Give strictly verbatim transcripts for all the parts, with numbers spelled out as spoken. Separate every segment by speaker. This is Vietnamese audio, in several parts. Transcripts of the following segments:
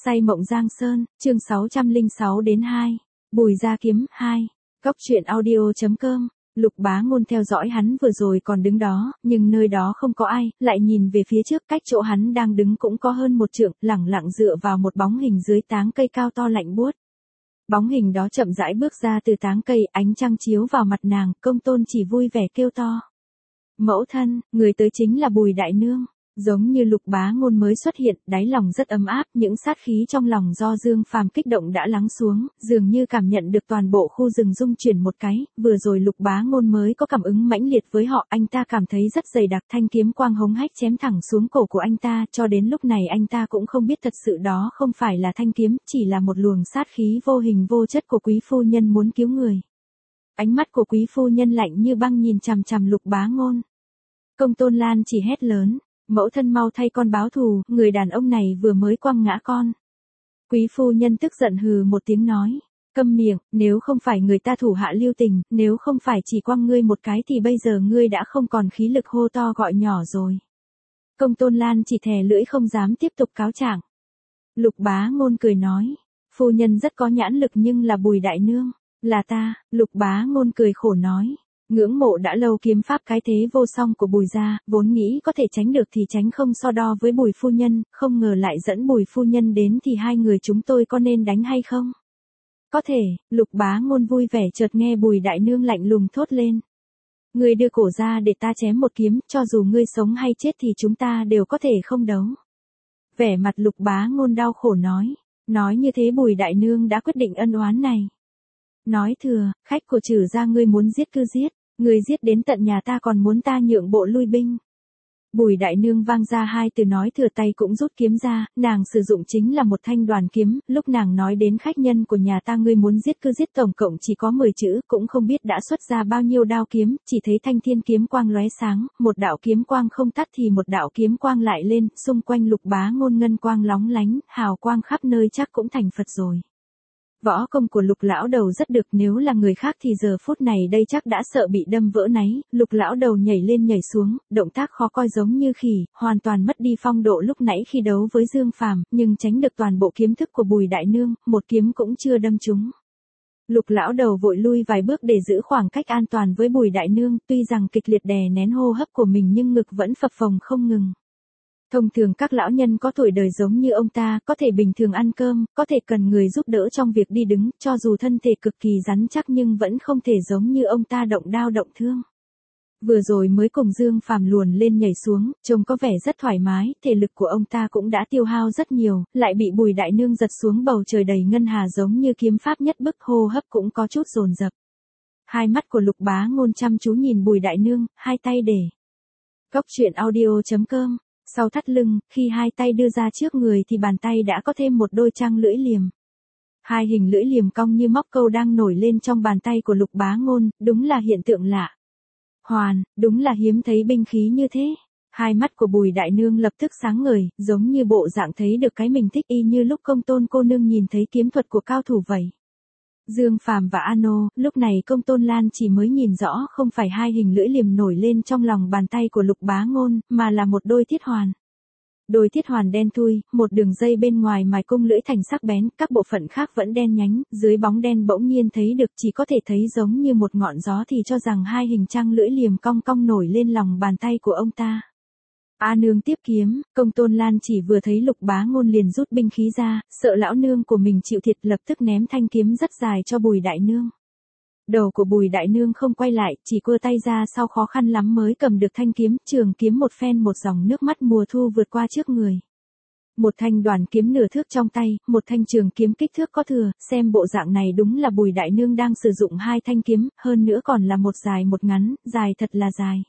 Speaker 1: Say mộng Giang Sơn, chương sáu trăm lẻ sáu đến hai. Bùi Gia Kiếm, hai. Cóc truyện audio.com. Lục Bá Ngôn theo dõi hắn vừa rồi còn đứng đó, nhưng nơi đó không có ai, lại nhìn về phía trước cách chỗ hắn đang đứng cũng có hơn một trượng, lẳng lặng dựa vào một bóng hình dưới táng cây cao to lạnh buốt. Bóng hình đó chậm rãi bước ra từ táng cây, ánh trăng chiếu vào mặt nàng, Công Tôn chỉ vui vẻ kêu to. Mẫu thân, người tới chính là Bùi Đại Nương. Giống như Lục Bá Ngôn mới xuất hiện, đáy lòng rất ấm áp, những sát khí trong lòng do Dương Phàm kích động đã lắng xuống, dường như cảm nhận được toàn bộ khu rừng rung chuyển một cái, vừa rồi Lục Bá Ngôn mới có cảm ứng mãnh liệt với họ, anh ta cảm thấy rất dày đặc, thanh kiếm quang hống hách chém thẳng xuống cổ của anh ta, cho đến lúc này anh ta cũng không biết thật sự đó không phải là thanh kiếm, chỉ là một luồng sát khí vô hình vô chất của quý phu nhân muốn cứu người. Ánh mắt của quý phu nhân lạnh như băng nhìn chằm chằm Lục Bá Ngôn. Công Tôn Lan chỉ hét lớn. Mẫu thân mau thay con báo thù, người đàn ông này vừa mới quăng ngã con. Quý phu nhân tức giận hừ một tiếng nói. Câm miệng, nếu không phải người ta thủ hạ lưu tình, nếu không phải chỉ quăng ngươi một cái thì bây giờ ngươi đã không còn khí lực hô to gọi nhỏ rồi. Công Tôn Lan chỉ thè lưỡi không dám tiếp tục cáo trạng. Lục Bá Ngôn cười nói. Phu nhân rất có nhãn lực nhưng là Bùi Đại Nương. Là ta, Lục Bá Ngôn cười khổ nói. Ngưỡng mộ đã lâu kiếm pháp cái thế vô song của Bùi gia, vốn nghĩ có thể tránh được thì tránh không so đo với Bùi phu nhân, không ngờ lại dẫn Bùi phu nhân đến thì hai người chúng tôi có nên đánh hay không? Có thể, Lục Bá Ngôn vui vẻ chợt nghe Bùi Đại Nương lạnh lùng thốt lên. Ngươi đưa cổ ra để ta chém một kiếm, cho dù ngươi sống hay chết thì chúng ta đều có thể không đấu. Vẻ mặt Lục Bá Ngôn đau khổ nói, nói như thế Bùi Đại Nương đã quyết định ân oán này. Nói thừa, khách của Trử gia ngươi muốn giết cứ giết, ngươi giết đến tận nhà ta còn muốn ta nhượng bộ lui binh. Bùi Đại Nương vang ra hai từ nói thừa tay cũng rút kiếm ra, nàng sử dụng chính là một thanh đoàn kiếm, lúc nàng nói đến khách nhân của nhà ta ngươi muốn giết cứ giết tổng cộng chỉ có mười chữ, cũng không biết đã xuất ra bao nhiêu đao kiếm, chỉ thấy thanh thiên kiếm quang lóe sáng, một đạo kiếm quang không tắt thì một đạo kiếm quang lại lên, xung quanh Lục Bá Ngôn ngân quang lóng lánh, hào quang khắp nơi chắc cũng thành Phật rồi. Võ công của Lục lão đầu rất được, nếu là người khác thì giờ phút này đây chắc đã sợ bị đâm vỡ náy. Lục lão đầu nhảy lên nhảy xuống, động tác khó coi giống như khỉ, hoàn toàn mất đi phong độ lúc nãy khi đấu với Dương Phàm, nhưng tránh được toàn bộ kiếm thức của Bùi Đại Nương, một kiếm cũng chưa đâm trúng. Lục lão đầu vội lui vài bước để giữ khoảng cách an toàn với Bùi Đại Nương, tuy rằng kịch liệt đè nén hô hấp của mình nhưng ngực vẫn phập phồng không ngừng. Thông thường các lão nhân có tuổi đời giống như ông ta, có thể bình thường ăn cơm, có thể cần người giúp đỡ trong việc đi đứng, cho dù thân thể cực kỳ rắn chắc nhưng vẫn không thể giống như ông ta động đao động thương. Vừa rồi mới cùng Dương Phàm luồn lên nhảy xuống, trông có vẻ rất thoải mái, thể lực của ông ta cũng đã tiêu hao rất nhiều, lại bị Bùi Đại Nương giật xuống bầu trời đầy ngân hà giống như kiếm pháp nhất bức, hô hấp cũng có chút dồn dập. Hai mắt của Lục Bá Ngôn chăm chú nhìn Bùi Đại Nương, hai tay để. Cóc truyện audio.com. Sau thắt lưng, khi hai tay đưa ra trước người thì bàn tay đã có thêm một đôi trang lưỡi liềm. Hai hình lưỡi liềm cong như móc câu đang nổi lên trong bàn tay của Lục Bá Ngôn, đúng là hiện tượng lạ. Hoàn, đúng là hiếm thấy binh khí như thế. Hai mắt của Bùi Đại Nương lập tức sáng ngời, giống như bộ dạng thấy được cái mình thích, y như lúc Công Tôn cô nương nhìn thấy kiếm thuật của cao thủ vậy. Dương Phàm và Ano, lúc này Công Tôn Lan chỉ mới nhìn rõ không phải hai hình lưỡi liềm nổi lên trong lòng bàn tay của Lục Bá Ngôn, mà là một đôi thiết hoàn. Đôi thiết hoàn đen thui, một đường dây bên ngoài mài cung lưỡi thành sắc bén, các bộ phận khác vẫn đen nhánh, dưới bóng đen bỗng nhiên thấy được, chỉ có thể thấy giống như một ngọn gió thì cho rằng hai hình trang lưỡi liềm cong cong nổi lên lòng bàn tay của ông ta. A nương tiếp kiếm, Công Tôn Lan chỉ vừa thấy Lục Bá Ngôn liền rút binh khí ra, sợ lão nương của mình chịu thiệt lập tức ném thanh kiếm rất dài cho Bùi Đại Nương. Đầu của Bùi Đại Nương không quay lại, chỉ cua tay ra sau khó khăn lắm mới cầm được thanh kiếm, trường kiếm một phen một dòng nước mắt mùa thu vượt qua trước người. Một thanh đoàn kiếm nửa thước trong tay, một thanh trường kiếm kích thước có thừa, xem bộ dạng này đúng là Bùi Đại Nương đang sử dụng hai thanh kiếm, hơn nữa còn là một dài một ngắn, dài thật là dài.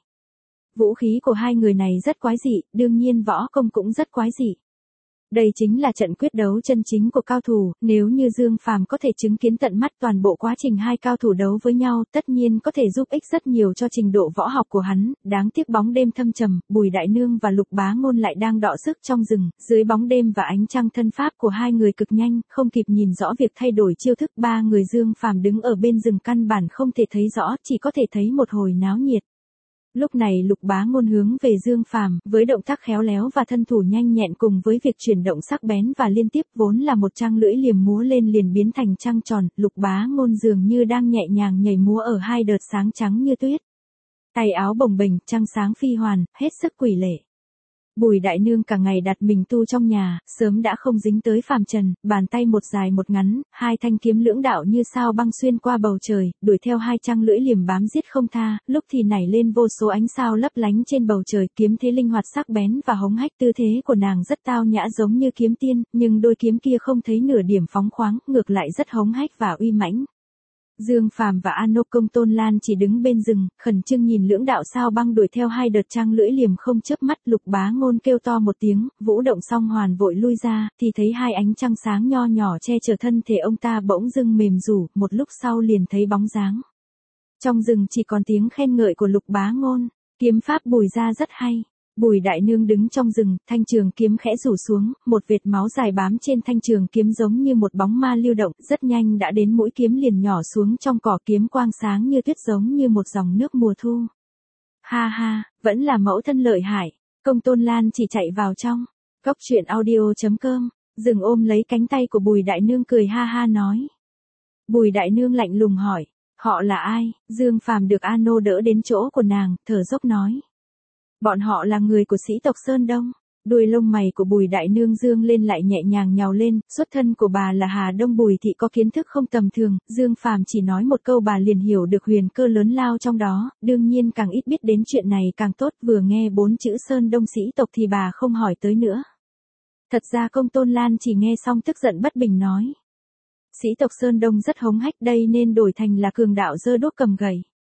Speaker 1: Vũ khí của hai người này rất quái dị, đương nhiên võ công cũng rất quái dị. Đây chính là trận quyết đấu chân chính của cao thủ, nếu như Dương Phàm có thể chứng kiến tận mắt toàn bộ quá trình hai cao thủ đấu với nhau, tất nhiên có thể giúp ích rất nhiều cho trình độ võ học của hắn, đáng tiếc bóng đêm thâm trầm, Bùi Đại Nương và Lục Bá Ngôn lại đang đọ sức trong rừng, dưới bóng đêm và ánh trăng thân pháp của hai người cực nhanh, không kịp nhìn rõ việc thay đổi chiêu thức, ba người Dương Phàm đứng ở bên rừng căn bản không thể thấy rõ, chỉ có thể thấy một hồi náo nhiệt. Lúc này Lục Bá Ngôn hướng về Dương Phàm, với động tác khéo léo và thân thủ nhanh nhẹn cùng với việc chuyển động sắc bén và liên tiếp vốn là một trang lưỡi liềm múa lên liền biến thành trăng tròn, Lục Bá Ngôn dường như đang nhẹ nhàng nhảy múa ở hai đợt sáng trắng như tuyết. Tay áo bồng bềnh, trăng sáng phi hoàn, hết sức quỷ lệ. Bùi Đại Nương cả ngày đặt mình tu trong nhà, sớm đã không dính tới phàm trần, bàn tay một dài một ngắn, hai thanh kiếm lưỡng đạo như sao băng xuyên qua bầu trời, đuổi theo hai trăng lưỡi liềm bám giết không tha, lúc thì nảy lên vô số ánh sao lấp lánh trên bầu trời, kiếm thế linh hoạt sắc bén và hống hách, tư thế của nàng rất tao nhã giống như kiếm tiên, nhưng đôi kiếm kia không thấy nửa điểm phóng khoáng, ngược lại rất hống hách và uy mãnh. Dương Phàm và Ano Công Tôn Lan chỉ đứng bên rừng, khẩn trương nhìn lưỡng đạo sao băng đuổi theo hai đợt trăng lưỡi liềm không chớp mắt. Lục Bá Ngôn kêu to một tiếng, vũ động xong hoàn vội lui ra, thì thấy hai ánh trăng sáng nho nhỏ che chở thân thể ông ta bỗng dưng mềm rủ, một lúc sau liền thấy bóng dáng. Trong rừng chỉ còn tiếng khen ngợi của Lục Bá Ngôn, kiếm pháp Bùi gia rất hay. Bùi Đại Nương đứng trong rừng, thanh trường kiếm khẽ rủ xuống, một vệt máu dài bám trên thanh trường kiếm giống như một bóng ma lưu động, rất nhanh đã đến mũi kiếm liền nhỏ xuống trong cỏ, kiếm quang sáng như tuyết giống như một dòng nước mùa thu. Ha ha, vẫn là mẫu thân lợi hại. Công Tôn Lan chỉ chạy vào trong. Cốc truyện audio chấm com, rừng ôm lấy cánh tay của Bùi Đại Nương cười ha ha nói. Bùi Đại Nương lạnh lùng hỏi, họ là ai? Dương Phàm được Ano đỡ đến chỗ của nàng, thở dốc nói. Bọn họ là người của sĩ tộc Sơn Đông. Đuôi lông mày của Bùi Đại Nương dương lên lại nhẹ nhàng nhào lên, xuất thân của bà là Hà Đông Bùi thị có kiến thức không tầm thường, Dương Phàm chỉ nói một câu bà liền hiểu được huyền cơ lớn lao trong đó, đương nhiên càng ít biết đến chuyện này càng tốt, vừa nghe bốn chữ Sơn Đông sĩ tộc thì bà không hỏi tới nữa. Thật ra Công Tôn Lan chỉ nghe xong tức giận bất bình nói. Sĩ tộc Sơn Đông rất hống hách đây nên đổi thành là cường đạo giơ đuốc cầm gậy.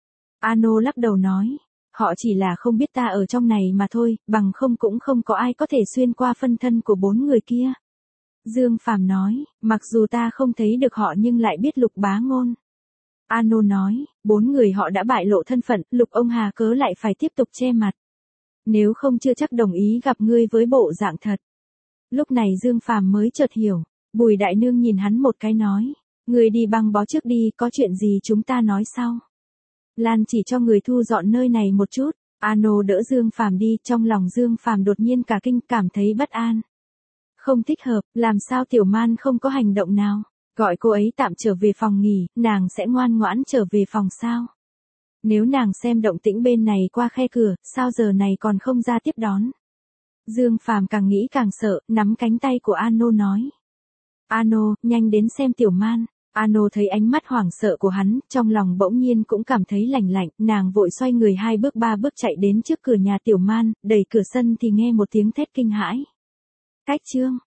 Speaker 1: Ano lắc đầu nói. Họ chỉ là không biết ta ở trong này mà thôi, bằng không cũng không có ai có thể xuyên qua phân thân của bốn người kia. Dương Phàm nói, mặc dù ta không thấy được họ nhưng lại biết Lục Bá Ngôn. Ano nói, bốn người họ đã bại lộ thân phận, Lục ông Hà cớ lại phải tiếp tục che mặt. Nếu không chưa chắc đồng ý gặp ngươi với bộ dạng thật. Lúc này Dương Phàm mới chợt hiểu, Bùi Đại Nương nhìn hắn một cái nói, ngươi đi băng bó trước đi, có chuyện gì chúng ta nói sau. Lan chỉ cho người thu dọn nơi này một chút. Ano đỡ Dương Phàm đi, trong lòng Dương Phàm đột nhiên cả kinh, cảm thấy bất an. Không thích hợp, làm sao Tiểu Man không có hành động nào? Gọi cô ấy tạm trở về phòng nghỉ, nàng sẽ ngoan ngoãn trở về phòng sao? Nếu nàng xem động tĩnh bên này qua khe cửa, sao giờ này còn không ra tiếp đón? Dương Phàm càng nghĩ càng sợ, nắm cánh tay của Ano nói. Ano, nhanh đến xem Tiểu Man. Ano thấy ánh mắt hoảng sợ của hắn, trong lòng bỗng nhiên cũng cảm thấy lạnh lạnh, nàng vội xoay người hai bước ba bước chạy đến trước cửa nhà Tiểu Man, đẩy cửa sân thì nghe một tiếng thét kinh hãi. Cách chương